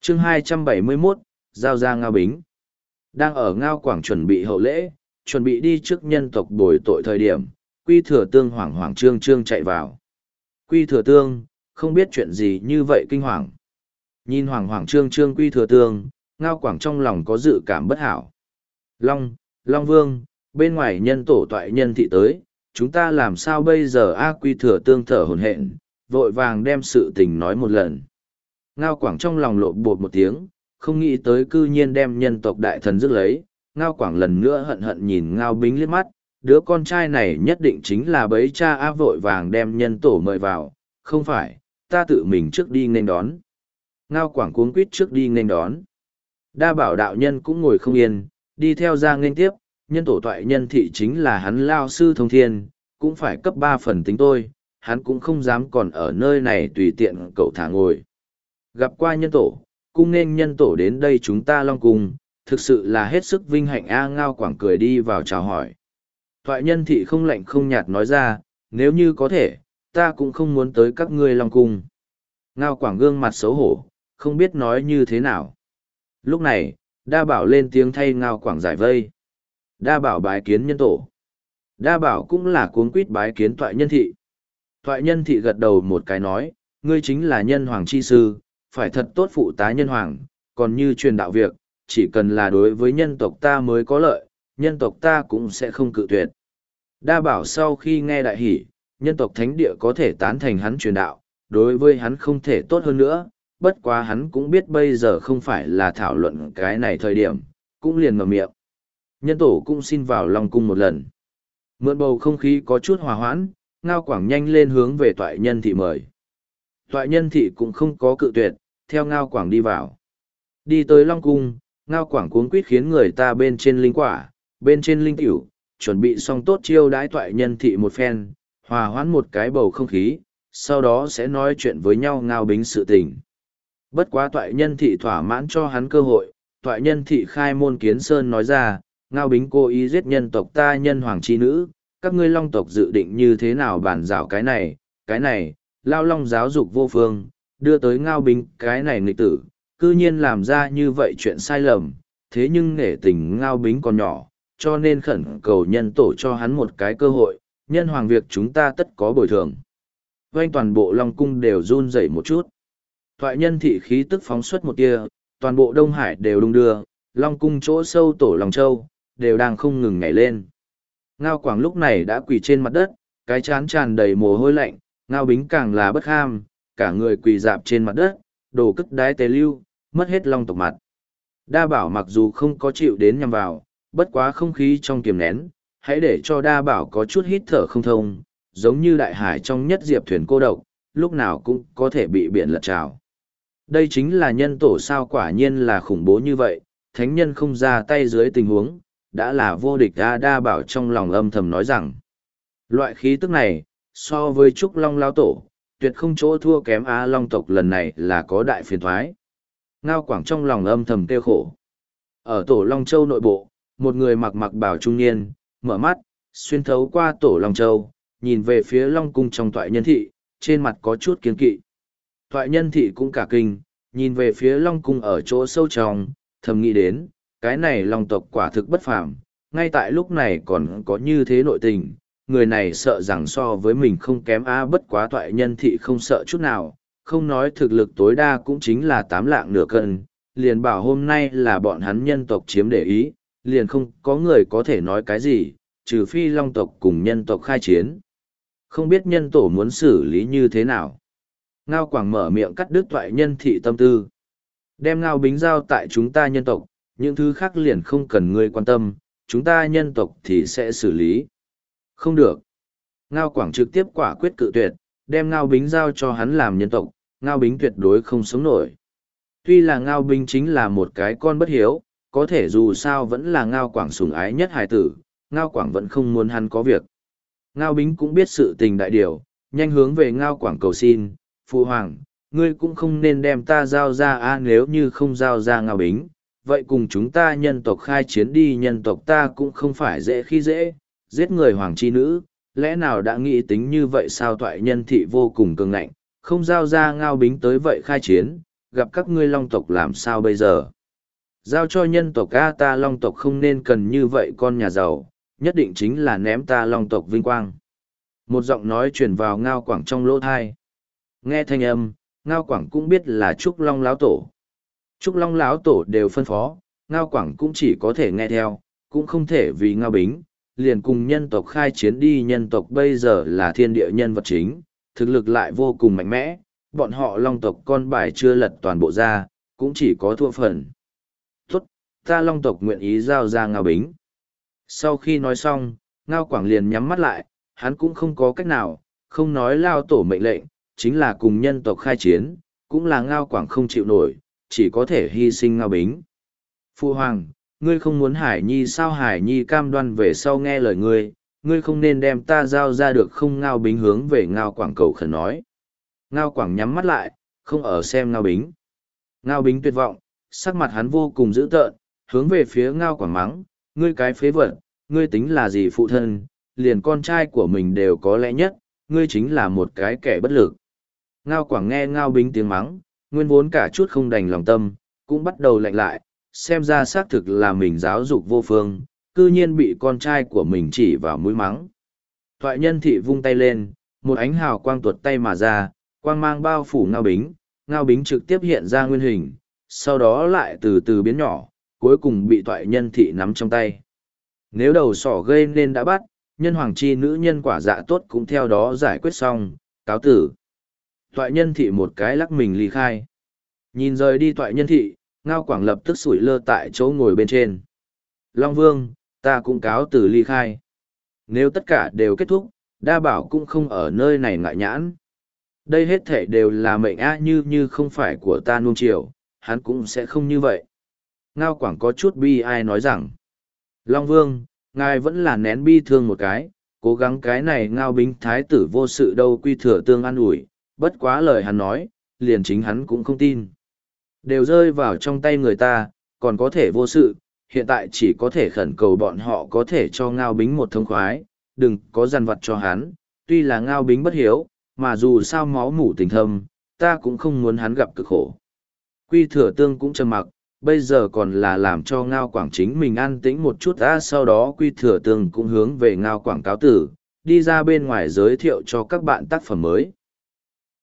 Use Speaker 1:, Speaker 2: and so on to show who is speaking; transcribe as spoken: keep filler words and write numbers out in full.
Speaker 1: chương hai trăm bảy mươi mốt, giao ra Ngao Bính. Đang ở Ngao Quảng chuẩn bị hậu lễ, chuẩn bị đi trước nhân tộc bồi tội thời điểm, Quy Thừa Tương hoảng hoảng trương trương chạy vào. Quy Thừa Tương, không biết chuyện gì như vậy kinh hoàng. Nhìn hoảng hoảng trương trương Quy Thừa Tương, Ngao Quảng trong lòng có dự cảm bất hảo. Long, Long Vương, bên ngoài nhân tổ toại nhân thị tới, chúng ta làm sao bây giờ a Quy Thừa Tương thở hổn hển, vội vàng đem sự tình nói một lần. Ngao Quảng trong lòng lộn bột một tiếng, không nghĩ tới cư nhiên đem nhân tộc đại thần rước lấy. Ngao Quảng lần nữa hận hận nhìn Ngao Bính liếc mắt, đứa con trai này nhất định chính là bấy cha áp vội vàng đem nhân tổ mời vào, không phải, ta tự mình trước đi nên đón. Ngao Quảng cuống quýt trước đi nên đón. Đa bảo đạo nhân cũng ngồi không yên, đi theo ra nên tiếp, nhân tổ toại nhân thị chính là hắn lao sư thông thiên, cũng phải cấp ba phần tính tôi, hắn cũng không dám còn ở nơi này tùy tiện cậu thả ngồi. Gặp qua nhân tổ, cung nên nhân tổ đến đây chúng ta long cung, thực sự là hết sức vinh hạnh a Ngao Quảng cười đi vào chào hỏi. Toại nhân thị không lạnh không nhạt nói ra, nếu như có thể, ta cũng không muốn tới các ngươi long cung. Ngao Quảng gương mặt xấu hổ, không biết nói như thế nào. Lúc này, Đa Bảo lên tiếng thay Ngao Quảng giải vây. Đa Bảo bái kiến nhân tổ. Đa Bảo cũng là cuống quýt bái kiến toại nhân thị. Toại nhân thị gật đầu một cái nói, ngươi chính là nhân hoàng chi sư, phải thật tốt phụ tá nhân hoàng, còn như truyền đạo việc, chỉ cần là đối với nhân tộc ta mới có lợi, nhân tộc ta cũng sẽ không cự tuyệt. Đa Bảo sau khi nghe đại hỷ, nhân tộc thánh địa có thể tán thành hắn truyền đạo, đối với hắn không thể tốt hơn nữa, bất quá hắn cũng biết bây giờ không phải là thảo luận cái này thời điểm, cũng liền mở miệng. Nhân tổ cũng xin vào Long cung một lần. Mượn bầu không khí có chút hòa hoãn, Ngao Quảng nhanh lên hướng về toại nhân thị mời. Toại nhân thị cũng không có cự tuyệt, theo Ngao Quảng đi vào. Đi tới Long cung, Ngao Quảng cuống quýt khiến người ta bên trên linh quả, bên trên linh tiểu, chuẩn bị xong tốt chiêu đãi toại nhân thị một phen, hòa hoãn một cái bầu không khí, sau đó sẽ nói chuyện với nhau Ngao Bính sự tình. Bất quá toại nhân thị thỏa mãn cho hắn cơ hội, toại nhân thị khai môn kiến sơn nói ra, Ngao Bính cố ý giết nhân tộc ta nhân hoàng chi nữ, các ngươi long tộc dự định như thế nào bàn rảo cái này, cái này, lao long giáo dục vô phương, đưa tới Ngao Bính cái này nghịch tử, cư nhiên làm ra như vậy chuyện sai lầm, thế nhưng nể tình Ngao Bính còn nhỏ, cho nên khẩn cầu nhân tổ cho hắn một cái cơ hội, nhân hoàng việc chúng ta tất có bồi thường. Quanh toàn bộ Long cung đều run rẩy một chút. Thoại nhân thị khí tức phóng xuất một tia, toàn bộ Đông Hải đều đung đưa, Long cung chỗ sâu tổ Long Châu, đều đang không ngừng nhảy lên. Ngao Quảng lúc này đã quỳ trên mặt đất, cái chán tràn đầy mồ hôi lạnh, Ngao Bính càng là bất ham, cả người quỳ dạp trên mặt đất, đồ cất đái tế lưu, mất hết long tộc mặt. Đa Bảo mặc dù không có chịu đến nhằm vào, bất quá không khí trong kiềm nén, hãy để cho Đa Bảo có chút hít thở không thông, giống như đại hải trong nhất diệp thuyền cô độc, lúc nào cũng có thể bị biển lật trào. Đây chính là nhân tổ sao, quả nhiên là khủng bố như vậy, thánh nhân không ra tay dưới tình huống, đã là vô địch. Đa Đa Bảo trong lòng âm thầm nói rằng, loại khí tức này, so với Trúc Long Lao Tổ, tuyệt không chỗ thua kém. Á Long tộc lần này là có đại phiền thoái. Ngao Quảng trong lòng âm thầm kêu khổ. Ở tổ Long Châu nội bộ, một người mặc mặc bảo trung niên, mở mắt, xuyên thấu qua tổ Long Châu, nhìn về phía Long cung trong toại nhân thị, trên mặt có chút kiên kỵ. Toại nhân thị cũng cả kinh, nhìn về phía Long cung ở chỗ sâu trong, thầm nghĩ đến, cái này Long tộc quả thực bất phàm, ngay tại lúc này còn có như thế nội tình, người này sợ rằng so với mình không kém. A bất quá toại nhân thị không sợ chút nào, không nói thực lực tối đa cũng chính là tám lạng nửa cân, liền bảo hôm nay là bọn hắn nhân tộc chiếm để ý, liền không có người có thể nói cái gì, trừ phi Long tộc cùng nhân tộc khai chiến. Không biết nhân tổ muốn xử lý như thế nào. Ngao Quảng mở miệng cắt đứt toại nhân thị tâm tư. Đem Ngao Bính giao tại chúng ta nhân tộc, những thứ khác liền không cần ngươi quan tâm, chúng ta nhân tộc thì sẽ xử lý. Không được. Ngao Quảng trực tiếp quả quyết cự tuyệt, đem Ngao Bính giao cho hắn làm nhân tộc, Ngao Bính tuyệt đối không sống nổi. Tuy là Ngao Bính chính là một cái con bất hiếu, có thể dù sao vẫn là Ngao Quảng sủng ái nhất hài tử, Ngao Quảng vẫn không muốn hắn có việc. Ngao Bính cũng biết sự tình đại điều, nhanh hướng về Ngao Quảng cầu xin, Phụ Hoàng, ngươi cũng không nên đem ta giao ra a nếu như không giao ra Ngao Bính, vậy cùng chúng ta nhân tộc khai chiến đi, nhân tộc ta cũng không phải dễ khi dễ, giết người hoàng chi nữ, lẽ nào đã nghĩ tính như vậy sao? Toại nhân thị vô cùng cường ngạnh, không giao ra Ngao Bính tới vậy khai chiến, gặp các ngươi long tộc làm sao bây giờ? Giao cho nhân tộc A, ta long tộc không nên cần như vậy con nhà giàu, nhất định chính là ném ta long tộc vinh quang. Một giọng nói truyền vào Ngao Quảng trong lỗ thai. Nghe thanh âm, Ngao Quảng cũng biết là Trúc Long Láo Tổ. Trúc Long Láo Tổ đều phân phó, Ngao Quảng cũng chỉ có thể nghe theo, cũng không thể vì Ngao Bính, liền cùng nhân tộc khai chiến đi. Nhân tộc bây giờ là thiên địa nhân vật chính, thực lực lại vô cùng mạnh mẽ, bọn họ long tộc con bài chưa lật toàn bộ ra, cũng chỉ có thua phần. Tốt, ta long tộc nguyện ý giao ra Ngao Bính. Sau khi nói xong, Ngao Quảng liền nhắm mắt lại, hắn cũng không có cách nào, không nói Lao Tổ mệnh lệnh, chính là cùng nhân tộc khai chiến, cũng là Ngao Quảng không chịu nổi, chỉ có thể hy sinh Ngao Bính. Phu Hoàng, ngươi không muốn Hải Nhi sao? Hải Nhi cam đoan về sau nghe lời ngươi, ngươi không nên đem ta giao ra được không? Ngao Bính hướng về Ngao Quảng cầu khẩn nói. Ngao Quảng nhắm mắt lại, không ở xem Ngao Bính. Ngao Bính tuyệt vọng, sắc mặt hắn vô cùng dữ tợn, hướng về phía Ngao Quảng mắng, ngươi cái phế vật, ngươi tính là gì phụ thân, liền con trai của mình đều có lẽ nhất, ngươi chính là một cái kẻ bất lực. Ngao Quảng nghe Ngao Bính tiếng mắng, nguyên vốn cả chút không đành lòng tâm, cũng bắt đầu lạnh lại, xem ra xác thực là mình giáo dục vô phương, cư nhiên bị con trai của mình chỉ vào mũi mắng. Thoại Nhân Thị vung tay lên, một ánh hào quang tuột tay mà ra, quang mang bao phủ Ngao Bính, Ngao Bính trực tiếp hiện ra nguyên hình, sau đó lại từ từ biến nhỏ, cuối cùng bị Thoại Nhân Thị nắm trong tay. Nếu đầu sỏ gây nên đã bắt, nhân hoàng chi nữ nhân quả dạ tốt cũng theo đó giải quyết xong, cáo tử. Thoại Nhân Thị một cái lắc mình ly khai. Nhìn rời đi Thoại Nhân Thị, Ngao Quảng lập tức sủi lơ tại chỗ ngồi bên trên. Long Vương, ta cũng cáo từ ly khai. Nếu tất cả đều kết thúc, đa bảo cũng không ở nơi này ngại nhãn. Đây hết thể đều là mệnh á, như như không phải của ta nuông chiều, hắn cũng sẽ không như vậy. Ngao Quảng có chút bi ai nói rằng, Long Vương, ngài vẫn là nén bi thương một cái, cố gắng cái này Ngao Bính thái tử vô sự đâu. Quy Thừa Tương an ủi, bất quá lời hắn nói, liền chính hắn cũng không tin. Đều rơi vào trong tay người ta, còn có thể vô sự, hiện tại chỉ có thể khẩn cầu bọn họ có thể cho Ngao Bính một thông khoái, đừng có dằn vặt cho hắn, tuy là Ngao Bính bất hiếu, mà dù sao máu mủ tình thâm, ta cũng không muốn hắn gặp cực khổ. Quy Thừa Tương cũng trầm mặc, bây giờ còn là làm cho Ngao Quảng chính mình an tĩnh một chút đã. Sau đó Quy Thừa Tương cũng hướng về Ngao Quảng cáo tử, đi ra bên ngoài giới thiệu cho các bạn tác phẩm mới.